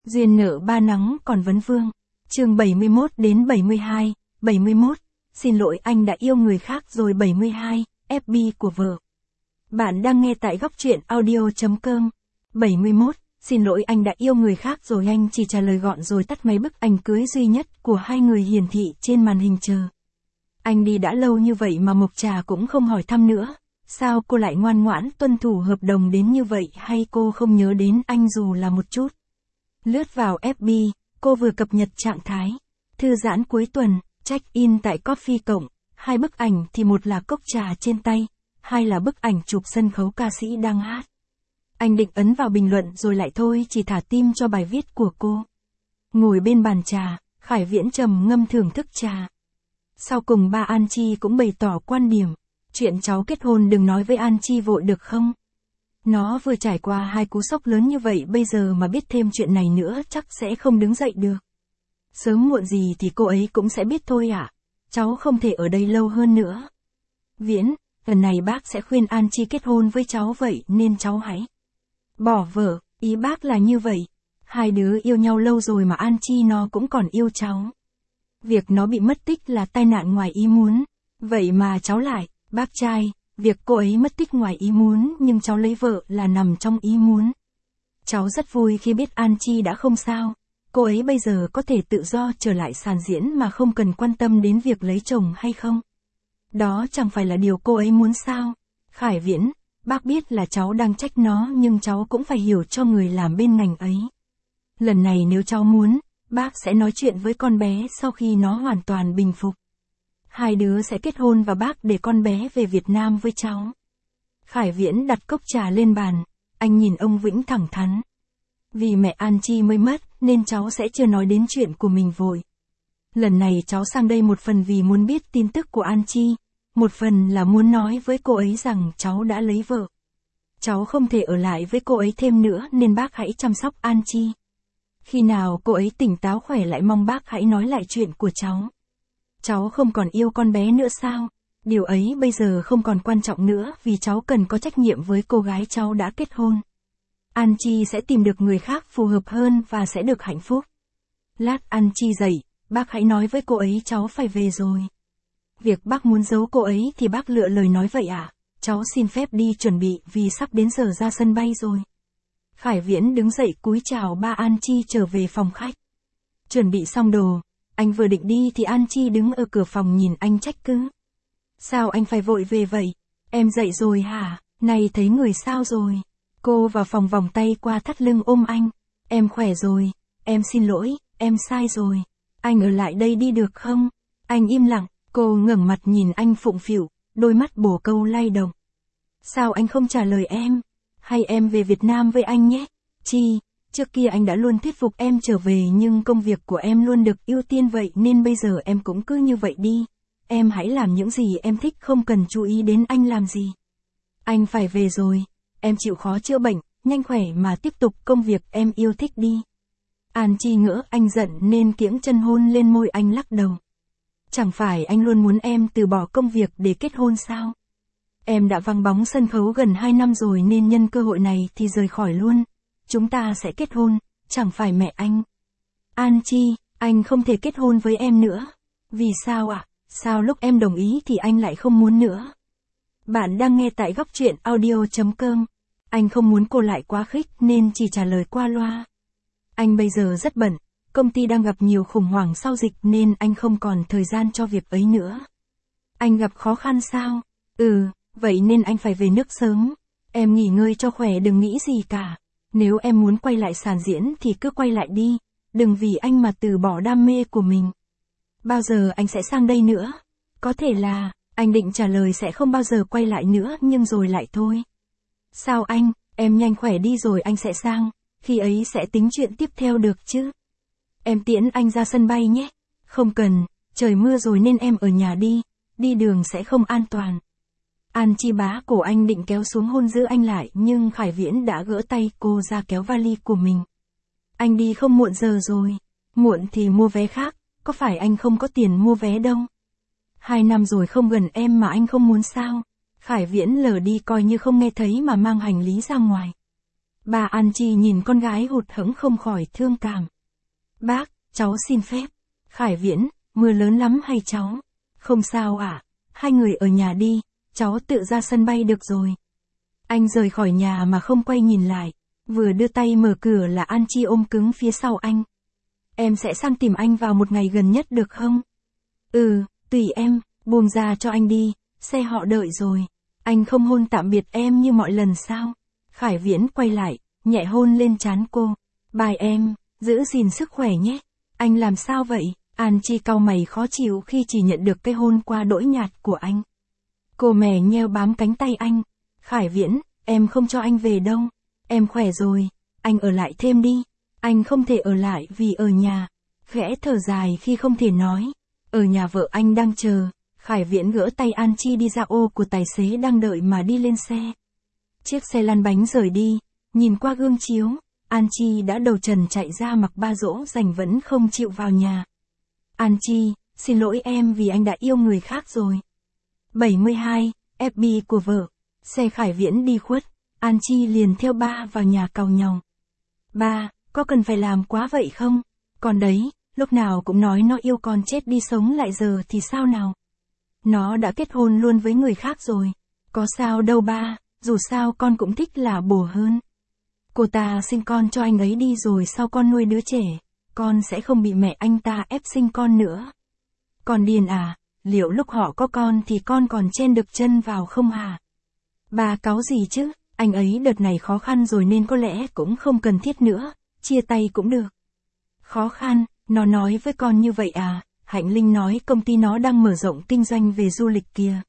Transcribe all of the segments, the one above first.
Duyên nợ ba nắng còn vấn vương. Chương 71 đến 72, 71. Xin lỗi anh đã yêu người khác rồi 72, FB của vợ. Bạn đang nghe tại góc truyện audio.com. 71. Xin lỗi anh đã yêu người khác rồi, anh chỉ trả lời gọn rồi tắt máy bức ảnh cưới duy nhất của hai người hiển thị trên màn hình chờ. Anh đi đã lâu như vậy mà Mộc Trà cũng không hỏi thăm nữa. Sao cô lại ngoan ngoãn tuân thủ hợp đồng đến như vậy, hay cô không nhớ đến anh dù là một chút? Lướt vào FB, cô vừa cập nhật trạng thái. Thư giãn cuối tuần, check-in tại Coffee Cộng. Hai bức ảnh thì một là cốc trà trên tay, hai là bức ảnh chụp sân khấu ca sĩ đang hát. Anh định ấn vào bình luận rồi lại thôi, chỉ thả tim cho bài viết của cô. Ngồi bên bàn trà, Khải Viễn trầm ngâm thưởng thức trà. Sau cùng ba An Chi cũng bày tỏ quan điểm. Chuyện cháu kết hôn đừng nói với An Chi vội được không? Nó vừa trải qua hai cú sốc lớn như vậy, bây giờ mà biết thêm chuyện này nữa chắc sẽ không đứng dậy được. Sớm muộn gì thì cô ấy cũng sẽ biết thôi ạ. Cháu không thể ở đây lâu hơn nữa. Viễn, lần này bác sẽ khuyên An Chi kết hôn với cháu, vậy nên cháu hãy bỏ vợ. Ý bác là như vậy. Hai đứa yêu nhau lâu rồi mà An Chi nó cũng còn yêu cháu. Việc nó bị mất tích là tai nạn ngoài ý muốn. Vậy mà cháu lại, bác trai, việc cô ấy mất tích ngoài ý muốn nhưng cháu lấy vợ là nằm trong ý muốn. Cháu rất vui khi biết An Chi đã không sao. Cô ấy bây giờ có thể tự do trở lại sàn diễn mà không cần quan tâm đến việc lấy chồng hay không. Đó chẳng phải là điều cô ấy muốn sao? Khải Viễn, bác biết là cháu đang trách nó nhưng cháu cũng phải hiểu cho người làm bên ngành ấy. Lần này nếu cháu muốn, bác sẽ nói chuyện với con bé sau khi nó hoàn toàn bình phục. Hai đứa sẽ kết hôn và bác để con bé về Việt Nam với cháu. Khải Viễn đặt cốc trà lên bàn, anh nhìn ông Vĩnh thẳng thắn. Vì mẹ An Chi mới mất nên cháu sẽ chưa nói đến chuyện của mình vội. Lần này cháu sang đây một phần vì muốn biết tin tức của An Chi, một phần là muốn nói với cô ấy rằng cháu đã lấy vợ. Cháu không thể ở lại với cô ấy thêm nữa nên bác hãy chăm sóc An Chi. Khi nào cô ấy tỉnh táo khỏe lại mong bác hãy nói lại chuyện của cháu. Cháu không còn yêu con bé nữa sao? Điều ấy bây giờ không còn quan trọng nữa vì cháu cần có trách nhiệm với cô gái cháu đã kết hôn. An Chi sẽ tìm được người khác phù hợp hơn và sẽ được hạnh phúc. Lát An Chi dậy, bác hãy nói với cô ấy cháu phải về rồi. Việc bác muốn giấu cô ấy thì bác lựa lời nói vậy à? Cháu xin phép đi chuẩn bị vì sắp đến giờ ra sân bay rồi. Khải Viễn đứng dậy cúi chào ba An Chi trở về phòng khách. Chuẩn bị xong đồ, anh vừa định đi thì An Chi đứng ở cửa phòng nhìn anh trách cứ. Sao anh phải vội về vậy? Em dậy rồi hả? Này thấy người sao rồi? Cô vào phòng vòng tay qua thắt lưng ôm anh. Em khỏe rồi, em xin lỗi, em sai rồi. Anh ở lại đây đi được không? Anh im lặng, cô ngẩng mặt nhìn anh phụng phịu, đôi mắt bồ câu lay động. Sao anh không trả lời em? Hay em về Việt Nam với anh nhé? Chi, trước kia anh đã luôn thuyết phục em trở về nhưng công việc của em luôn được ưu tiên vậy nên bây giờ em cũng cứ như vậy đi. Em hãy làm những gì em thích, không cần chú ý đến anh làm gì. Anh phải về rồi. Em chịu khó chữa bệnh, nhanh khỏe mà tiếp tục công việc em yêu thích đi. An Chi ngỡ anh giận nên kiễng chân hôn lên môi anh, lắc đầu. Chẳng phải anh luôn muốn em từ bỏ công việc để kết hôn sao? Em đã vắng bóng sân khấu gần 2 năm rồi nên nhân cơ hội này thì rời khỏi luôn. Chúng ta sẽ kết hôn, chẳng phải mẹ anh. An Chi, anh không thể kết hôn với em nữa. Vì sao ạ? Sao lúc em đồng ý thì anh lại không muốn nữa? Bạn đang nghe tại góc truyện audio.com. Anh không muốn cô lại quá khích nên chỉ trả lời qua loa. Anh bây giờ rất bận, công ty đang gặp nhiều khủng hoảng sau dịch nên anh không còn thời gian cho việc ấy nữa. Anh gặp khó khăn sao? Vậy nên anh phải về nước sớm. Em nghỉ ngơi cho khỏe, đừng nghĩ gì cả. Nếu em muốn quay lại sàn diễn thì cứ quay lại đi, đừng vì anh mà từ bỏ đam mê của mình. Bao giờ anh sẽ sang đây nữa? Có thể là, anh định trả lời sẽ không bao giờ quay lại nữa nhưng rồi lại thôi. Sao anh, em nhanh khỏe đi rồi anh sẽ sang, khi ấy sẽ tính chuyện tiếp theo được chứ. Em tiễn anh ra sân bay nhé. Không cần, trời mưa rồi nên em ở nhà đi đường sẽ không an toàn. An Chi bá cổ anh định kéo xuống hôn giữ anh lại nhưng Khải Viễn đã gỡ tay cô ra kéo vali của mình. Anh đi không muộn giờ rồi. Muộn thì mua vé khác, có phải anh không có tiền mua vé đâu. 2 năm rồi không gần em mà anh không muốn sao? Khải Viễn lờ đi coi như không nghe thấy mà mang hành lý ra ngoài. Bà An Chi nhìn con gái hụt hẫng không khỏi thương cảm. Bác, cháu xin phép. Khải Viễn, mưa lớn lắm hay cháu? Không sao ạ, hai người ở nhà đi, cháu tự ra sân bay được rồi. Anh rời khỏi nhà mà không quay nhìn lại, vừa đưa tay mở cửa là An Chi ôm cứng phía sau anh. Em sẽ sang tìm anh vào một ngày gần nhất được không? Ừ, tùy em, buông ra cho anh đi, xe họ đợi rồi. Anh không hôn tạm biệt em như mọi lần sao? Khải Viễn quay lại, nhẹ hôn lên trán cô. Bye em, giữ gìn sức khỏe nhé. Anh làm sao vậy? An Chi cau mày khó chịu khi chỉ nhận được cái hôn qua đỗi nhạt của anh. Cô mè nheo bám cánh tay anh. Khải Viễn, em không cho anh về đâu. Em khỏe rồi, anh ở lại thêm đi. Anh không thể ở lại vì ở nhà. Khẽ thở dài khi không thể nói. Ở nhà vợ anh đang chờ. Khải Viễn gỡ tay An Chi đi ra ô của tài xế đang đợi mà đi lên xe. Chiếc xe lăn bánh rời đi, nhìn qua gương chiếu, An Chi đã đầu trần chạy ra mặc ba dỗ dành vẫn không chịu vào nhà. An Chi, xin lỗi em vì anh đã yêu người khác rồi. 72, FB của vợ. Xe Khải Viễn đi khuất, An Chi liền theo ba vào nhà càu nhàu. Ba, có cần phải làm quá vậy không? Con đấy, lúc nào cũng nói nó yêu con chết đi sống lại giờ thì sao nào? Nó đã kết hôn luôn với người khác rồi. Có sao đâu ba, dù sao con cũng thích là bồ hơn. Cô ta sinh con cho anh ấy đi rồi sau con nuôi đứa trẻ, con sẽ không bị mẹ anh ta ép sinh con nữa. Con điên à, liệu lúc họ có con thì con còn chen được chân vào không hả? Ba cáu gì chứ, anh ấy đợt này khó khăn rồi nên có lẽ cũng không cần thiết nữa, chia tay cũng được. Khó khăn, nó nói với con như vậy à? Hạnh Linh nói công ty nó đang mở rộng kinh doanh về du lịch kìa.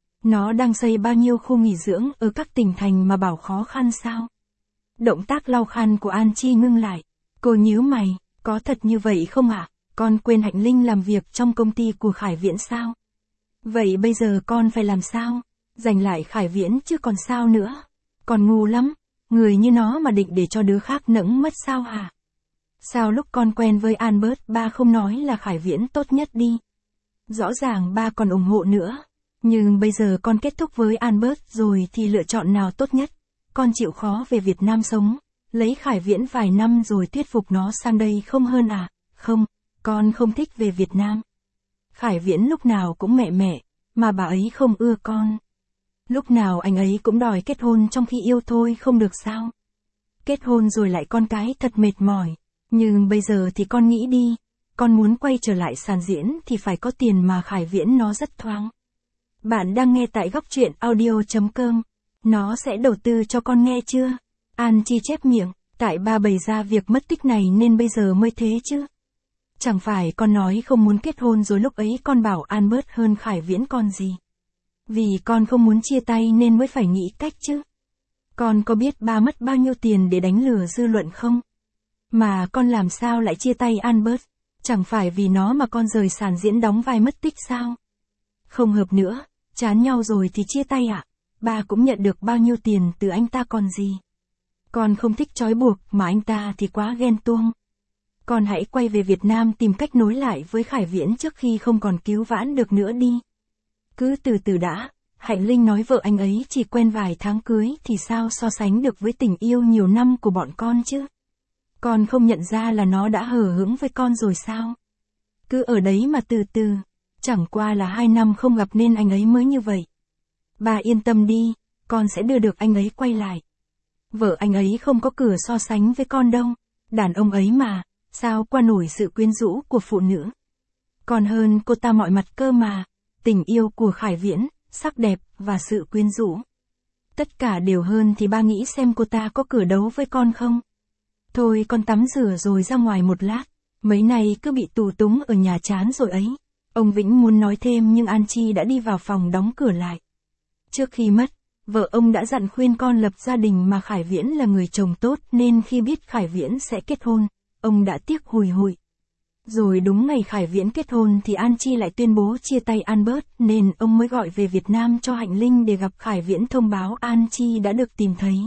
Nó đang xây bao nhiêu khu nghỉ dưỡng ở các tỉnh thành mà bảo khó khăn sao? Động tác lau khăn của An Chi ngưng lại. Cô nhíu mày, có thật như vậy không ạ? Con quên Hạnh Linh làm việc trong công ty của Khải Viễn sao? Vậy bây giờ con phải làm sao? Giành lại Khải Viễn chứ còn sao nữa? Con ngu lắm, người như nó mà định để cho đứa khác nẫng mất sao hả? Sao lúc con quen với Albert ba không nói là Khải Viễn tốt nhất đi? Rõ ràng ba còn ủng hộ nữa. Nhưng bây giờ con kết thúc với Albert rồi thì lựa chọn nào tốt nhất? Con chịu khó về Việt Nam sống, lấy Khải Viễn vài năm rồi thuyết phục nó sang đây không hơn à? Không, con không thích về Việt Nam. Khải Viễn lúc nào cũng mẹ, mà bà ấy không ưa con. Lúc nào anh ấy cũng đòi kết hôn trong khi yêu thôi không được sao? Kết hôn rồi lại con cái thật mệt mỏi. Nhưng bây giờ thì con nghĩ đi, con muốn quay trở lại sàn diễn thì phải có tiền mà Khải Viễn nó rất thoáng. Bạn đang nghe tại góc truyện audio.com. Nó sẽ đầu tư cho con nghe chưa? An Chi chép miệng, tại ba bày ra việc mất tích này nên bây giờ mới thế chứ. Chẳng phải con nói không muốn kết hôn rồi lúc ấy con bảo Albert hơn Khải Viễn con gì. Vì con không muốn chia tay nên mới phải nghĩ cách chứ. Con có biết ba mất bao nhiêu tiền để đánh lừa dư luận không? Mà con làm sao lại chia tay Albert? Chẳng phải vì nó mà con rời sàn diễn đóng vai mất tích sao? Không hợp nữa, chán nhau rồi thì chia tay ạ. Ba cũng nhận được bao nhiêu tiền từ anh ta còn gì. Con không thích trói buộc mà anh ta thì quá ghen tuông. Con hãy quay về Việt Nam tìm cách nối lại với Khải Viễn trước khi không còn cứu vãn được nữa đi. Cứ từ từ đã, Hạnh Linh nói vợ anh ấy chỉ quen vài tháng cưới thì sao so sánh được với tình yêu nhiều năm của bọn con chứ. Con không nhận ra là nó đã hờ hững với con rồi sao? Cứ ở đấy mà từ từ, chẳng qua là 2 năm không gặp nên anh ấy mới như vậy. Bà yên tâm đi, con sẽ đưa được anh ấy quay lại. Vợ anh ấy không có cửa so sánh với con đâu, đàn ông ấy mà, sao qua nổi sự quyến rũ của phụ nữ. Còn hơn cô ta mọi mặt cơ mà, tình yêu của Khải Viễn, sắc đẹp và sự quyến rũ. Tất cả đều hơn thì ba nghĩ xem cô ta có cửa đấu với con không? Thôi con tắm rửa rồi ra ngoài một lát, mấy nay cứ bị tù túng ở nhà chán rồi ấy. Ông Vĩnh muốn nói thêm nhưng An Chi đã đi vào phòng đóng cửa lại. Trước khi mất, vợ ông đã dặn khuyên con lập gia đình mà Khải Viễn là người chồng tốt nên khi biết Khải Viễn sẽ kết hôn, ông đã tiếc hùi hụi. Rồi đúng ngày Khải Viễn kết hôn thì An Chi lại tuyên bố chia tay Albert nên ông mới gọi về Việt Nam cho Hạnh Linh để gặp Khải Viễn thông báo An Chi đã được tìm thấy.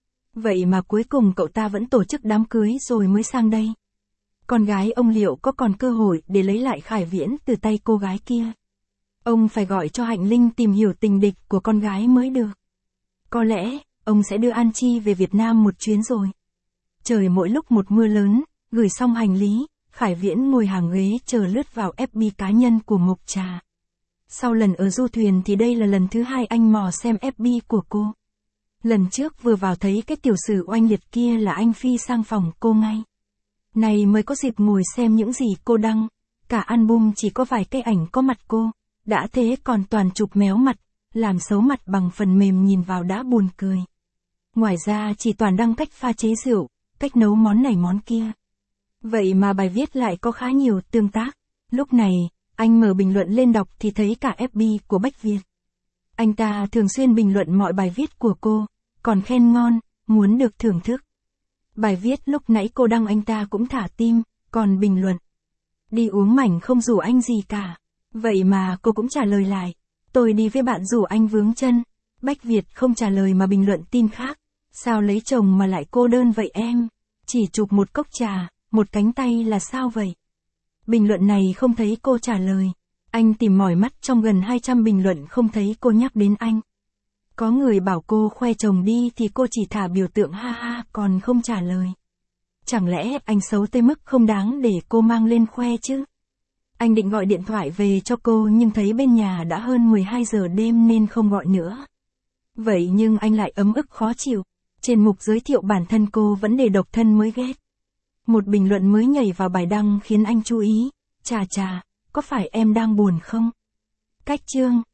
Vậy mà cuối cùng cậu ta vẫn tổ chức đám cưới rồi mới sang đây. Con gái ông liệu có còn cơ hội để lấy lại Khải Viễn từ tay cô gái kia? Ông phải gọi cho Hạnh Linh tìm hiểu tình địch của con gái mới được. Có lẽ, ông sẽ đưa An Chi về Việt Nam một chuyến rồi. Trời mỗi lúc một mưa lớn, gửi xong hành lý, Khải Viễn ngồi hàng ghế chờ lướt vào FB cá nhân của Mộc Trà. Sau lần ở du thuyền thì đây là lần thứ hai anh mò xem FB của cô. Lần trước vừa vào thấy cái tiểu sử oanh liệt kia là anh phi sang phòng cô ngay. Này mới có dịp ngồi xem những gì cô đăng, cả album chỉ có vài cái ảnh có mặt cô, đã thế còn toàn chụp méo mặt, làm xấu mặt bằng phần mềm nhìn vào đã buồn cười. Ngoài ra chỉ toàn đăng cách pha chế rượu, cách nấu món này món kia. Vậy mà bài viết lại có khá nhiều tương tác. Lúc này, anh mở bình luận lên đọc thì thấy cả FB của Bách Việt. Anh ta thường xuyên bình luận mọi bài viết của cô, còn khen ngon, muốn được thưởng thức. Bài viết lúc nãy cô đăng anh ta cũng thả tim, còn bình luận. Đi uống mảnh không rủ anh gì cả. Vậy mà cô cũng trả lời lại. Tôi đi với bạn rủ anh vướng chân. Bách Việt không trả lời mà bình luận tin khác. Sao lấy chồng mà lại cô đơn vậy em? Chỉ chụp một cốc trà, một cánh tay là sao vậy? Bình luận này không thấy cô trả lời. Anh tìm mỏi mắt trong gần 200 bình luận không thấy cô nhắc đến anh. Có người bảo cô khoe chồng đi thì cô chỉ thả biểu tượng ha ha còn không trả lời. Chẳng lẽ anh xấu tới mức không đáng để cô mang lên khoe chứ? Anh định gọi điện thoại về cho cô nhưng thấy bên nhà đã hơn 12 giờ đêm nên không gọi nữa. Vậy nhưng anh lại ấm ức khó chịu. Trên mục giới thiệu bản thân cô vẫn để độc thân mới ghét. Một bình luận mới nhảy vào bài đăng khiến anh chú ý. Chà chà, có phải em đang buồn không? Cách chương